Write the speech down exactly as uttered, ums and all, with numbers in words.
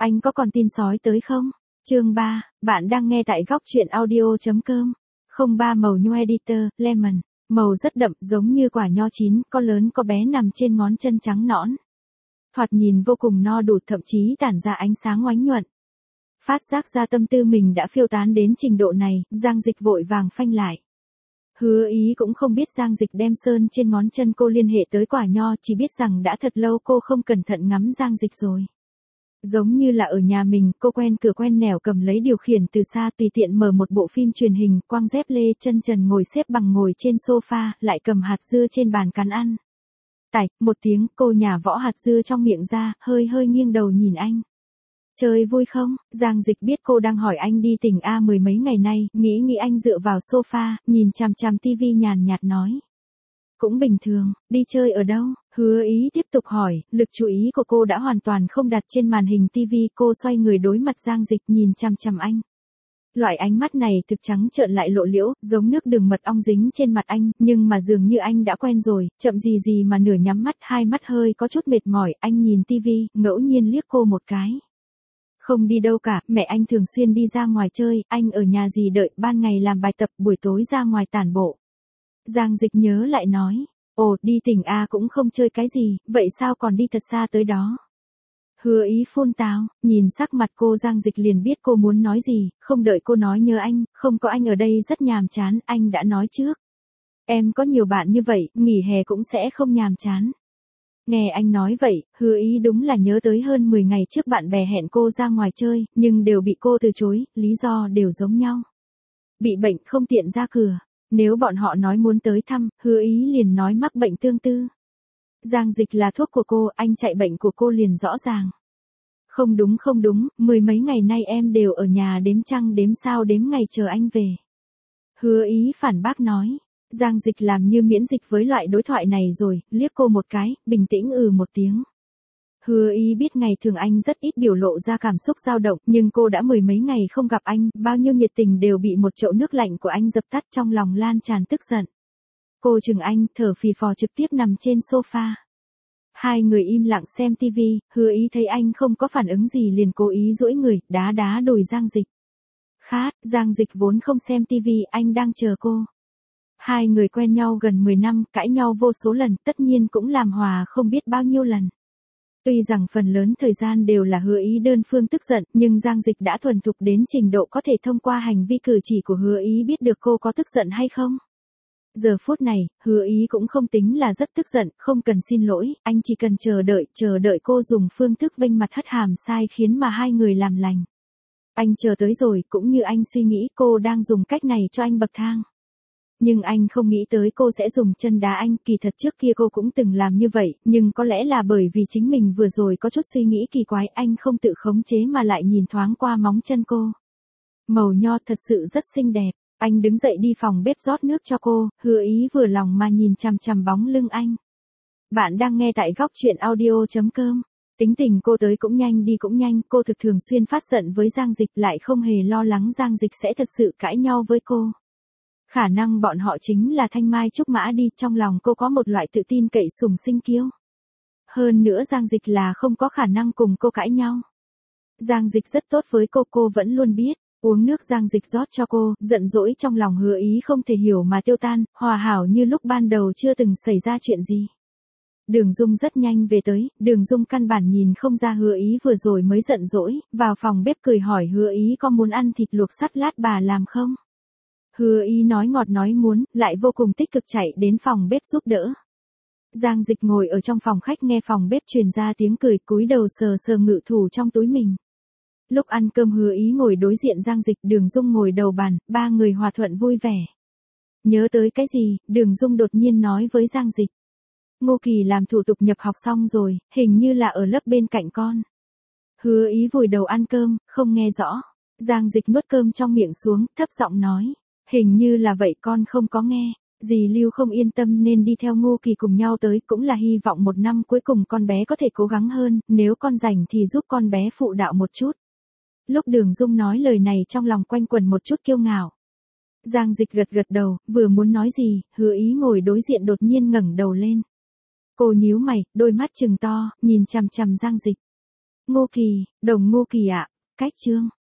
Anh có còn tin sói tới không? Chương ba, bạn đang nghe tại góc truyện audio.com. không ba màu nho editor, lemon. Màu rất đậm, giống như quả nho chín, có lớn có bé nằm trên ngón chân trắng nõn. Thoạt nhìn vô cùng no đủ, thậm chí tản ra ánh sáng oánh nhuận. Phát giác ra tâm tư mình đã phiêu tán đến trình độ này, Giang Dịch vội vàng phanh lại. Hứa Ý cũng không biết Giang Dịch đem sơn trên ngón chân cô liên hệ tới quả nho, chỉ biết rằng đã thật lâu cô không cẩn thận ngắm Giang Dịch rồi. Giống như là ở nhà mình, cô quen cửa quen nẻo cầm lấy điều khiển từ xa, tùy tiện mở một bộ phim truyền hình, quang dép lê chân trần ngồi xếp bằng ngồi trên sofa, lại cầm hạt dưa trên bàn cắn ăn. Tạch, một tiếng, cô nhả võ hạt dưa trong miệng ra, hơi hơi nghiêng đầu nhìn anh. Chơi vui không? Giang Dịch biết cô đang hỏi anh đi tỉnh A mười mấy ngày nay, nghĩ nghĩ anh dựa vào sofa, nhìn chằm chằm tivi nhàn nhạt nói. Cũng bình thường, đi chơi ở đâu? Hứa Ý tiếp tục hỏi, lực chú ý của cô đã hoàn toàn không đặt trên màn hình tivi, cô xoay người đối mặt Giang Dịch nhìn chằm chằm anh. Loại ánh mắt này thực trắng trợn lại lộ liễu, giống nước đường mật ong dính trên mặt anh, nhưng mà dường như anh đã quen rồi, chậm gì gì mà nửa nhắm mắt, hai mắt hơi có chút mệt mỏi, anh nhìn tivi, ngẫu nhiên liếc cô một cái. Không đi đâu cả, mẹ anh thường xuyên đi ra ngoài chơi, anh ở nhà gì đợi, ban ngày làm bài tập, buổi tối ra ngoài tản bộ. Giang Dịch nhớ lại nói, ồ, đi tỉnh A cũng không chơi cái gì, vậy sao còn đi thật xa tới đó? Hứa Ý phun tào, nhìn sắc mặt cô Giang Dịch liền biết cô muốn nói gì, không đợi cô nói nhớ anh, không có anh ở đây rất nhàm chán, anh đã nói trước. Em có nhiều bạn như vậy, nghỉ hè cũng sẽ không nhàm chán. Nghe anh nói vậy, Hứa Ý đúng là nhớ tới hơn mười ngày trước bạn bè hẹn cô ra ngoài chơi, nhưng đều bị cô từ chối, lý do đều giống nhau. Bị bệnh không tiện ra cửa. Nếu bọn họ nói muốn tới thăm, Hứa Ý liền nói mắc bệnh tương tư. Giang Dịch là thuốc của cô, anh chạy bệnh của cô liền rõ ràng. Không đúng không đúng, mười mấy ngày nay em đều ở nhà đếm trăng đếm sao đếm ngày chờ anh về. Hứa Ý phản bác nói. Giang Dịch làm như miễn dịch với loại đối thoại này rồi, liếc cô một cái, bình tĩnh ừ một tiếng. Hứa Ý biết ngày thường anh rất ít biểu lộ ra cảm xúc dao động, nhưng cô đã mười mấy ngày không gặp anh, bao nhiêu nhiệt tình đều bị một chậu nước lạnh của anh dập tắt, trong lòng lan tràn tức giận. Cô chừng anh, thở phì phò trực tiếp nằm trên sofa. Hai người im lặng xem tivi, Hứa Ý thấy anh không có phản ứng gì liền cố ý duỗi người, đá đá đùi Giang Dịch. Khát, Giang Dịch vốn không xem tivi, anh đang chờ cô. Hai người quen nhau gần mười năm, cãi nhau vô số lần, tất nhiên cũng làm hòa không biết bao nhiêu lần. Tuy rằng phần lớn thời gian đều là Hứa Ý đơn phương tức giận, nhưng Giang Dịch đã thuần thục đến trình độ có thể thông qua hành vi cử chỉ của Hứa Ý biết được cô có tức giận hay không. Giờ phút này, Hứa Ý cũng không tính là rất tức giận, không cần xin lỗi, anh chỉ cần chờ đợi, chờ đợi cô dùng phương thức vênh mặt hất hàm sai khiến mà hai người làm lành. Anh chờ tới rồi, cũng như anh suy nghĩ cô đang dùng cách này cho anh bậc thang. Nhưng anh không nghĩ tới cô sẽ dùng chân đá anh, kỳ thật trước kia cô cũng từng làm như vậy, nhưng có lẽ là bởi vì chính mình vừa rồi có chút suy nghĩ kỳ quái, anh không tự khống chế mà lại nhìn thoáng qua móng chân cô. Màu nho thật sự rất xinh đẹp, anh đứng dậy đi phòng bếp rót nước cho cô, Hứa Ý vừa lòng mà nhìn chằm chằm bóng lưng anh. Bạn đang nghe tại góc truyện audio.com. Tính tình cô tới cũng nhanh đi cũng nhanh, cô thực thường xuyên phát giận với Giang Dịch lại không hề lo lắng Giang Dịch sẽ thật sự cãi nhau với cô. Khả năng bọn họ chính là thanh mai trúc mã đi, trong lòng cô có một loại tự tin cậy sùng sinh kiêu. Hơn nữa Giang Dịch là không có khả năng cùng cô cãi nhau. Giang Dịch rất tốt với cô, cô vẫn luôn biết, uống nước Giang Dịch rót cho cô, giận dỗi trong lòng Hứa Ý không thể hiểu mà tiêu tan, hòa hảo như lúc ban đầu chưa từng xảy ra chuyện gì. Đường Dung rất nhanh về tới, Đường Dung căn bản nhìn không ra Hứa Ý vừa rồi mới giận dỗi, vào phòng bếp cười hỏi Hứa Ý có muốn ăn thịt luộc sắt lát bà làm không? Hứa Ý nói ngọt nói muốn, lại vô cùng tích cực chạy đến phòng bếp giúp đỡ. Giang Dịch ngồi ở trong phòng khách nghe phòng bếp truyền ra tiếng cười, cúi đầu sờ sờ ngự thủ trong túi mình. Lúc ăn cơm Hứa Ý ngồi đối diện Giang Dịch, Đường Dung ngồi đầu bàn, ba người hòa thuận vui vẻ. Nhớ tới cái gì, Đường Dung đột nhiên nói với Giang Dịch. Ngô Kỳ làm thủ tục nhập học xong rồi, hình như là ở lớp bên cạnh con. Hứa Ý vùi đầu ăn cơm, không nghe rõ. Giang Dịch nuốt cơm trong miệng xuống, thấp giọng nói. Hình như là vậy, con không có nghe. Dì Lưu không yên tâm nên đi theo Ngô Kỳ cùng nhau tới, cũng là hy vọng một năm cuối cùng con bé có thể cố gắng hơn, nếu con rảnh thì giúp con bé phụ đạo một chút. Lúc Đường Dung nói lời này trong lòng quanh quẩn một chút kiêu ngạo. Giang Dịch gật gật đầu, vừa muốn nói gì, Hứa Ý ngồi đối diện đột nhiên ngẩng đầu lên. Cô nhíu mày, đôi mắt trừng to, nhìn chằm chằm Giang Dịch. Ngô Kỳ, đồng Ngô Kỳ ạ, cách chương.